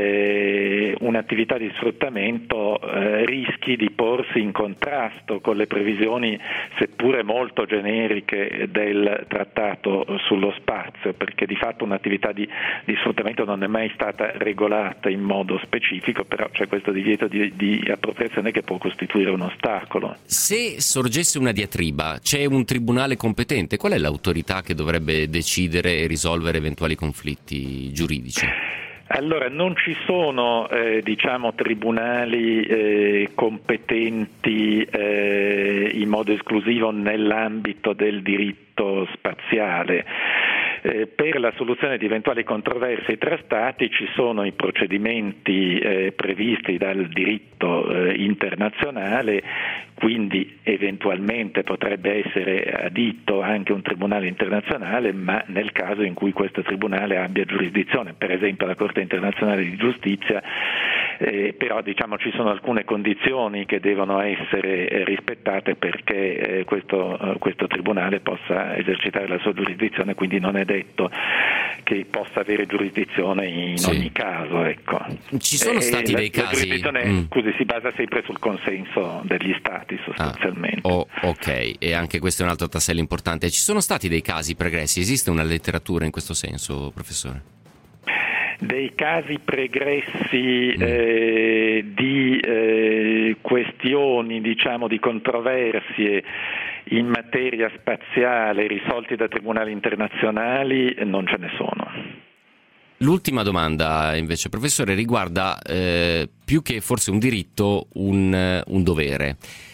eh, un'attività di sfruttamento eh, rischi di porsi in contrasto con le previsioni, seppure molto generiche, del trattato sullo spazio, perché di fatto un'attività di, di sfruttamento non è mai stata regolata in modo specifico, però c'è questo divieto di, di appropriazione che può costituire un ostacolo. Se sorgesse una diatriba, c'è un tribunale competente? Qual è l'autorità che dovrebbe decidere e risolvere eventuali conflitti giuridici? Allora, non ci sono eh, diciamo tribunali eh, competenti eh, in modo esclusivo nell'ambito del diritto spaziale. Eh, per la soluzione di eventuali controversie tra Stati ci sono i procedimenti eh, previsti dal diritto eh, internazionale, quindi eventualmente potrebbe essere adito anche un tribunale internazionale, ma nel caso in cui questo tribunale abbia giurisdizione, per esempio la Corte internazionale di giustizia, eh, però diciamo ci sono alcune condizioni che devono essere eh, rispettate perché eh, questo, eh, questo tribunale possa esercitare la sua giurisdizione, quindi non è detto che possa avere giurisdizione in sì. ogni caso. Ecco. Ci sono stati e dei la, casi... La giurisdizione mm. scusi, si basa sempre sul consenso degli Stati sostanzialmente. Ah, oh, ok, e anche questo è un altro tassello importante. Ci sono stati dei casi pregressi? Esiste una letteratura in questo senso, professore? Dei casi pregressi mm. eh, di eh, questioni, diciamo, di controversie in materia spaziale risolti da tribunali internazionali non ce ne sono. L'ultima domanda invece, professore, riguarda eh, più che forse un diritto, un, un dovere.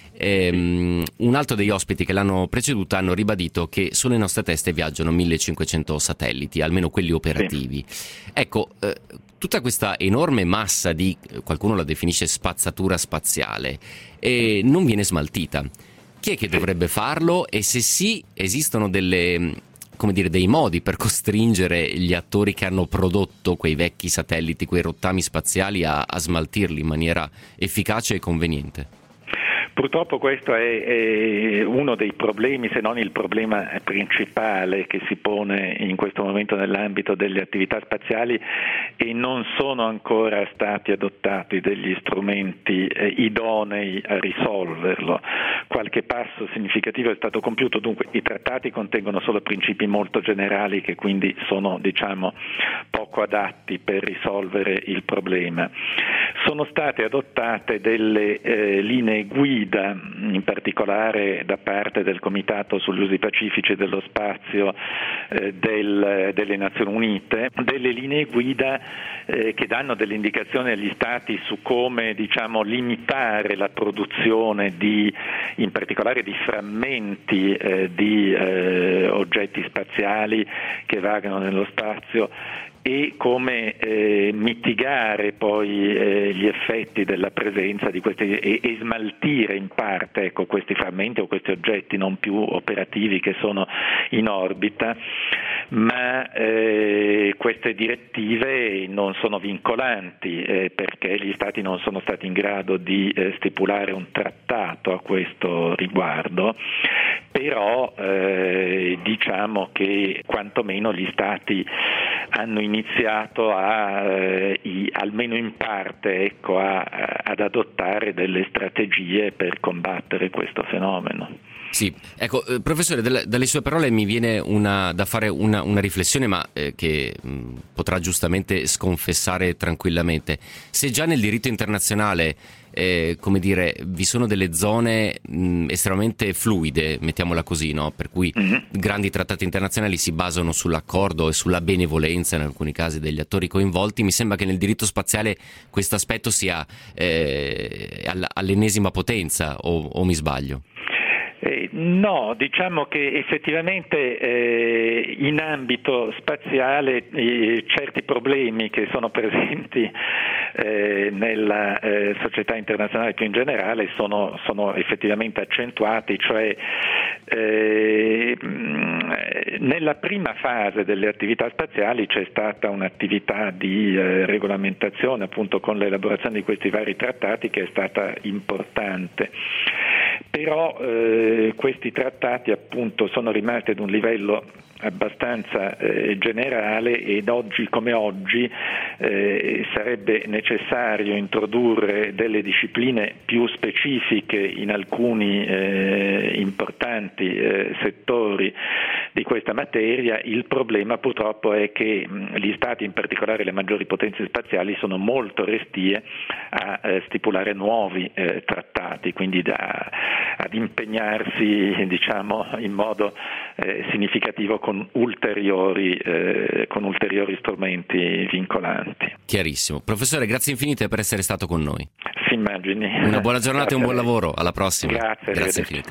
Um, un altro degli ospiti che l'hanno preceduta hanno ribadito che sulle nostre teste viaggiano millecinquecento satelliti, almeno quelli operativi. Sì. Ecco, eh, tutta questa enorme massa di, qualcuno la definisce spazzatura spaziale, eh, non viene smaltita. Chi è che dovrebbe farlo, e se sì, esistono delle, come dire, dei modi per costringere gli attori che hanno prodotto quei vecchi satelliti, quei rottami spaziali, a, a smaltirli in maniera efficace e conveniente? Purtroppo questo è, è uno dei problemi, se non il problema principale che si pone in questo momento nell'ambito delle attività spaziali, e non sono ancora stati adottati degli strumenti eh, idonei a risolverlo. Qualche passo significativo è stato compiuto, dunque i trattati contengono solo principi molto generali che quindi sono, diciamo, poco adatti per risolvere il problema. Sono state adottate delle eh, linee guida, in particolare da parte del Comitato sugli usi pacifici dello spazio eh, del, delle Nazioni Unite, delle linee guida eh, che danno delle indicazioni agli Stati su come, diciamo, limitare la produzione di, in particolare di frammenti eh, di eh, oggetti spaziali che vagano nello spazio, e come eh, mitigare poi eh, gli effetti della presenza di questi e, e smaltire in parte, ecco, questi frammenti o questi oggetti non più operativi che sono in orbita, ma eh, queste direttive non sono vincolanti eh, perché gli Stati non sono stati in grado di eh, stipulare un trattato a questo riguardo, però eh, diciamo che quantomeno gli Stati hanno iniziato a, eh, i, almeno in parte, ecco, a, ad adottare delle strategie per combattere questo fenomeno. Sì, ecco, eh, professore, dalle, dalle sue parole mi viene una, da fare una, una riflessione, ma eh, che mh, potrà giustamente sconfessare tranquillamente. Se già nel diritto internazionale eh, come dire, vi sono delle zone mh, estremamente fluide, mettiamola così, no? Per cui mm-hmm. grandi trattati internazionali si basano sull'accordo e sulla benevolenza in alcuni casi degli attori coinvolti. Mi sembra che nel diritto spaziale questo aspetto sia eh, all'ennesima potenza, o, o mi sbaglio? Eh, no, diciamo che effettivamente eh, in ambito spaziale eh, certi problemi che sono presenti eh, nella eh, società internazionale più in generale sono, sono effettivamente accentuati, cioè eh, nella prima fase delle attività spaziali c'è stata un'attività di eh, regolamentazione appunto con l'elaborazione di questi vari trattati che è stata importante. Però eh, questi trattati appunto sono rimasti ad un livello abbastanza eh, generale, ed oggi come oggi eh, sarebbe necessario introdurre delle discipline più specifiche in alcuni eh, importanti eh, settori di questa materia. Il problema purtroppo è che mh, gli Stati, in particolare le maggiori potenze spaziali, sono molto restie a eh, stipulare nuovi eh, trattati, quindi da, ad impegnarsi diciamo in modo eh, significativo con ulteriori eh, con ulteriori strumenti vincolanti. Chiarissimo. Professore, grazie infinite per essere stato con noi. Si immagini. Una buona giornata e un buon lavoro. Alla prossima. Grazie. Grazie infinite.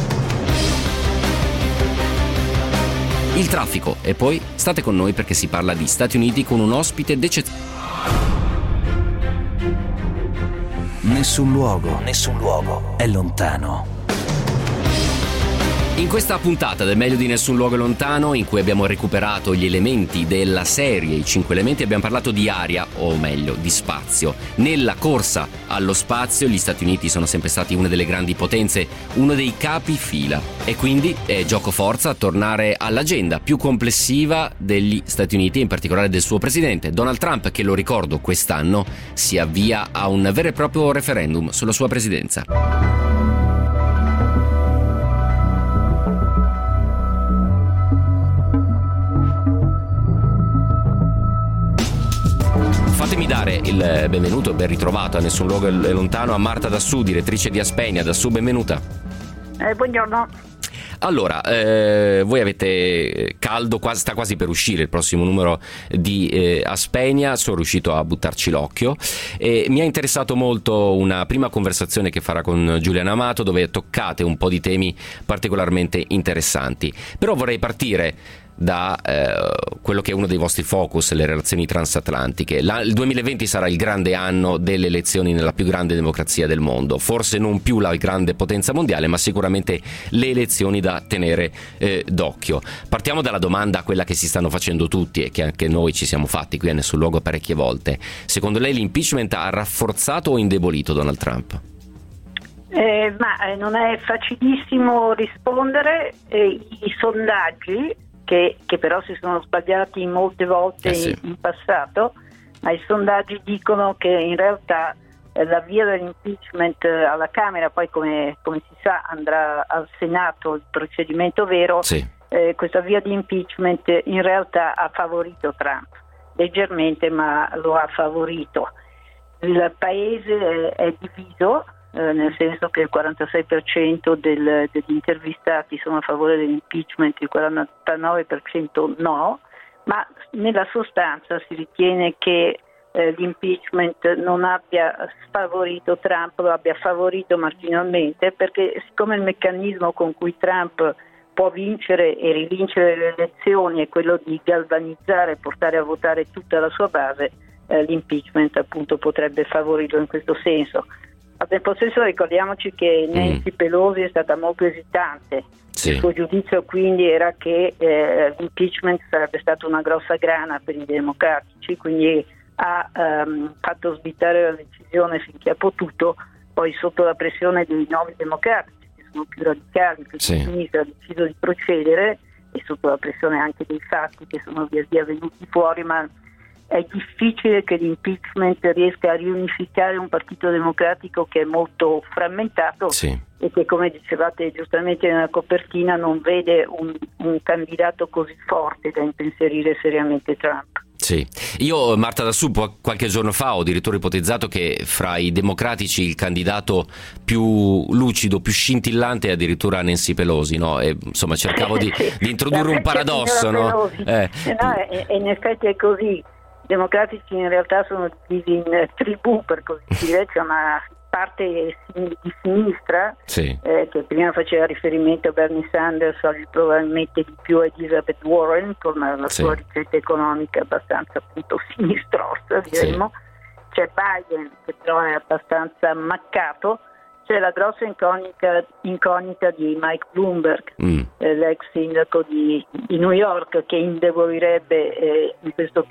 Il traffico, e poi state con noi perché si parla di Stati Uniti con un ospite d'eccezione. Nessun luogo, nessun luogo è lontano. In questa puntata del Meglio di Nessun Luogo Lontano, in cui abbiamo recuperato gli elementi della serie, i cinque elementi, abbiamo parlato di aria, o meglio di spazio. Nella corsa allo spazio gli Stati Uniti sono sempre stati una delle grandi potenze, uno dei capifila, e quindi è gioco forza tornare all'agenda più complessiva degli Stati Uniti, in particolare del suo presidente Donald Trump, che, lo ricordo, quest'anno si avvia a un vero e proprio referendum sulla sua presidenza. Fatemi dare il benvenuto, ben ritrovato a Nessun Luogo Lontano, a Marta Dassù, direttrice di Aspenia. Dassù, benvenuta. Eh, buongiorno. Allora, eh, voi avete caldo, quasi, sta quasi per uscire il prossimo numero di eh, Aspenia, sono riuscito a buttarci l'occhio e mi ha interessato molto una prima conversazione che farà con Giuliano Amato, dove toccate un po' di temi particolarmente interessanti. Però vorrei partire da eh, quello che è uno dei vostri focus, le relazioni transatlantiche. La, il duemilaventi sarà il grande anno delle elezioni nella più grande democrazia del mondo, forse non più la grande potenza mondiale, ma sicuramente le elezioni da tenere eh, d'occhio. Partiamo dalla domanda, quella che si stanno facendo tutti e che anche noi ci siamo fatti qui a Nessun Luogo parecchie volte: secondo lei l'impeachment ha rafforzato o indebolito Donald Trump? Eh, ma eh, non è facilissimo rispondere. Eh, i sondaggi Che, che però si sono sbagliati molte volte eh sì. in, in passato, ma i sondaggi dicono che in realtà eh, la via dell'impeachment alla Camera, poi come, come si sa andrà al Senato il procedimento vero, sì. eh, questa via di impeachment in realtà ha favorito Trump leggermente, ma lo ha favorito. Il paese è, è diviso, Eh, nel senso che il quarantasei per cento del, degli intervistati sono a favore dell'impeachment, il quarantanove per cento no, ma nella sostanza si ritiene che eh, l'impeachment non abbia sfavorito Trump, lo abbia favorito marginalmente, perché siccome il meccanismo con cui Trump può vincere e rivincere le elezioni è quello di galvanizzare e portare a votare tutta la sua base, eh, l'impeachment appunto potrebbe favorirlo in questo senso. Al tempo stesso ricordiamoci che Nancy mm. Pelosi è stata molto esitante. Sì. Il suo giudizio quindi era che eh, l'impeachment sarebbe stata una grossa grana per i democratici, quindi ha um, fatto slittare la decisione finché ha potuto, poi sotto la pressione dei nuovi democratici che sono più radicali, più sì. di sinistra, ha deciso di procedere, e sotto la pressione anche dei fatti che sono via via venuti fuori, ma è difficile che l'impeachment riesca a riunificare un partito democratico che è molto frammentato sì. e che, come dicevate giustamente nella copertina, non vede un, un candidato così forte da impensierire seriamente Trump. Sì, io Marta Dassù qualche giorno fa ho addirittura ipotizzato che fra i democratici il candidato più lucido, più scintillante è addirittura Nancy Pelosi, no? E, insomma, cercavo di, sì. di introdurre un paradosso, no? Eh. no e, e in effetti è così. I democratici in realtà sono divisi in tribù, per così dire, c'è una parte di sinistra, sì. eh, che prima faceva riferimento a Bernie Sanders, oggi probabilmente di più a Elizabeth Warren con la sì. sua ricetta economica abbastanza appunto sinistrosa, diremmo. Sì. C'è Biden che però è abbastanza maccato, c'è la grossa incognita, incognita di Mike Bloomberg, mm. eh, l'ex sindaco di, di New York, che indebolirebbe eh, in questo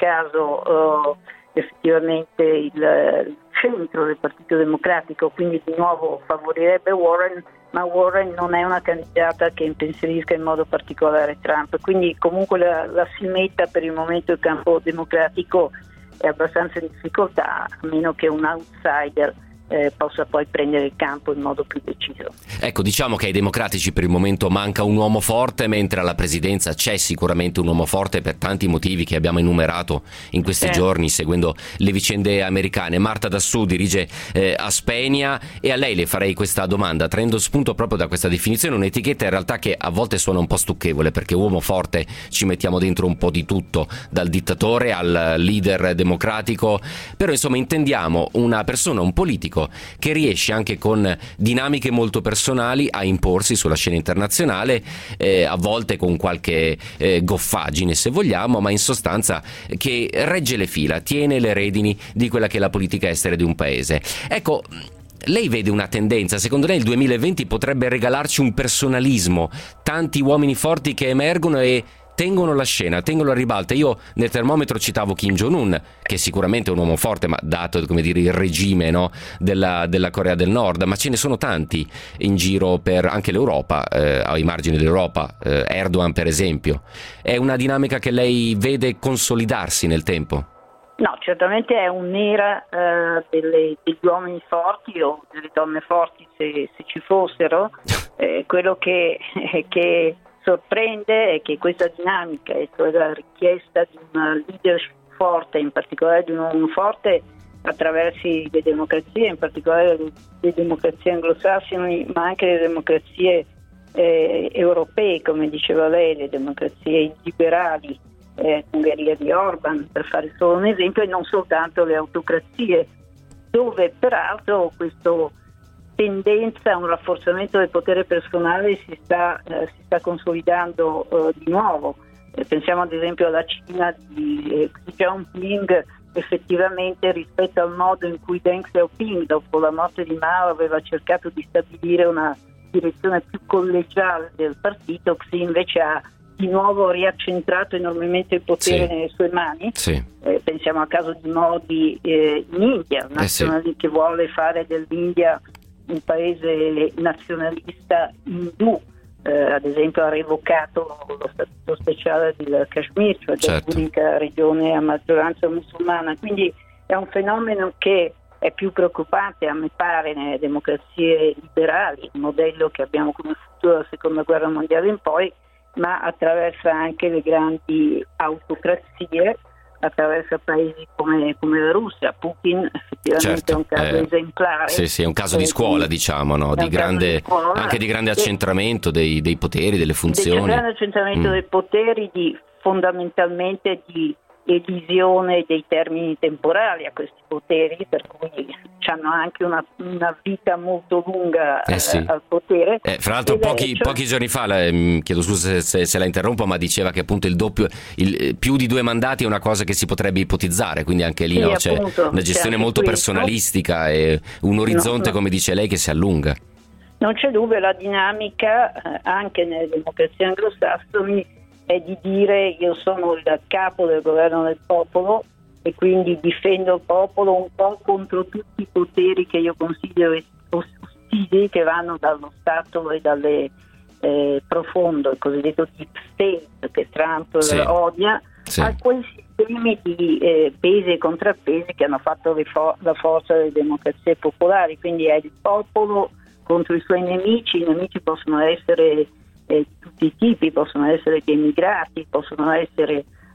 caso eh, effettivamente il centro del Partito Democratico, quindi di nuovo favorirebbe Warren, ma Warren non è una candidata che impensierisca in modo particolare Trump, quindi comunque la, la simetta per il momento il campo democratico è abbastanza in difficoltà, a meno che un outsider Eh, possa poi prendere il campo in modo più deciso. Ecco, diciamo che ai democratici per il momento manca un uomo forte, mentre alla presidenza c'è sicuramente un uomo forte per tanti motivi che abbiamo enumerato in questi eh. giorni seguendo le vicende americane. Marta Dassù dirige eh, Aspenia, e a lei le farei questa domanda traendo spunto proprio da questa definizione, un'etichetta in realtà che a volte suona un po' stucchevole, perché uomo forte ci mettiamo dentro un po' di tutto, dal dittatore al leader democratico, però insomma intendiamo una persona, un politico che riesce anche con dinamiche molto personali a imporsi sulla scena internazionale, eh, a volte con qualche eh, goffaggine se vogliamo, ma in sostanza che regge le fila, tiene le redini di quella che è la politica estera di un paese. Ecco, lei vede una tendenza, secondo lei il duemilaventi potrebbe regalarci un personalismo, tanti uomini forti che emergono e tengono la scena, tengono la ribalta. Io nel termometro citavo Kim Jong-un, che sicuramente è un uomo forte, ma dato, come dire, il regime, no, della, della Corea del Nord, ma ce ne sono tanti in giro per anche l'Europa, eh, ai margini dell'Europa, eh, Erdogan per esempio. È una dinamica che lei vede consolidarsi nel tempo? No, certamente è un'era eh, delle, degli uomini forti o delle donne forti, se, se ci fossero. Eh, quello che, che sorprende è che questa dinamica, e cioè la richiesta di una leadership forte, in particolare di un uomo forte attraverso le democrazie, in particolare le democrazie anglosassoni, ma anche le democrazie eh, europee, come diceva lei, le democrazie liberali, eh, Ungheria di Orban, per fare solo un esempio, e non soltanto le autocrazie, dove peraltro questo tendenza a un rafforzamento del potere personale si sta, eh, si sta consolidando eh, di nuovo. Eh, pensiamo ad esempio alla Cina di eh, Xi Jinping, effettivamente rispetto al modo in cui Deng Xiaoping dopo la morte di Mao aveva cercato di stabilire una direzione più collegiale del partito, Xi invece ha di nuovo riaccentrato enormemente il potere sì. nelle sue mani. Sì. Eh, pensiamo al caso di Modi eh, in India, un nazionalista eh sì. che vuole fare dell'India un paese nazionalista indù, eh, ad esempio ha revocato lo statuto speciale del Kashmir, cioè certo. dell'unica regione a maggioranza musulmana, quindi è un fenomeno che è più preoccupante a me pare nelle democrazie liberali, il modello che abbiamo conosciuto dalla seconda guerra mondiale in poi, ma attraversa anche le grandi autocrazie, attraverso paesi come, come la Russia. Putin effettivamente certo, è un caso eh, esemplare. Sì, sì, è un caso di scuola, diciamo, no? di grande, di scuola, anche di grande accentramento dei, dei poteri, delle funzioni. Di grande accentramento mm. dei poteri, di fondamentalmente di elisione dei termini temporali a questi poteri, per cui hanno anche una, una vita molto lunga eh sì. eh, al potere. Eh, fra l'altro pochi, cioè... pochi giorni fa, la, eh, chiedo scusa se, se, se la interrompo, ma diceva che appunto il doppio, il, più di due mandati è una cosa che si potrebbe ipotizzare, quindi anche lì sì, no, c'è appunto, una gestione molto questo. personalistica e un orizzonte, no, no. come dice lei, che si allunga. Non c'è dubbio, la dinamica eh, anche nelle democrazie anglosassoni è di dire io sono il capo del governo del popolo e quindi difendo il popolo un po' contro tutti i poteri che io considero ostili, che vanno dallo Stato e dalle eh, profondo, il cosiddetto deep state che Trump sì. odia, sì. a quei sistemi di eh, pesi e contrappesi che hanno fatto le fo- la forza delle democrazie popolari, quindi è il popolo contro i suoi nemici. I nemici possono essere di tutti i tipi, possono essere gli emigrati, possono essere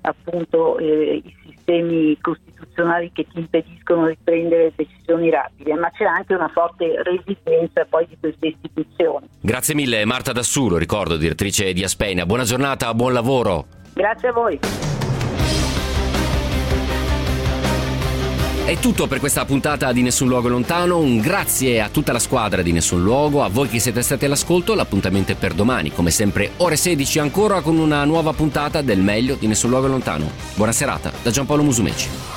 appunto eh, i sistemi costituzionali che ti impediscono di prendere decisioni rapide, ma c'è anche una forte resistenza poi di queste istituzioni. Grazie mille Marta Dassù, ricordo, direttrice di Aspenia. Buona giornata, buon lavoro. Grazie a voi. È tutto per questa puntata di Nessun Luogo Lontano. Un grazie a tutta la squadra di Nessun Luogo, a voi che siete stati all'ascolto. L'appuntamento è per domani, come sempre ore sedici ancora, con una nuova puntata del meglio di Nessun Luogo Lontano. Buona serata da Giampaolo Musumeci.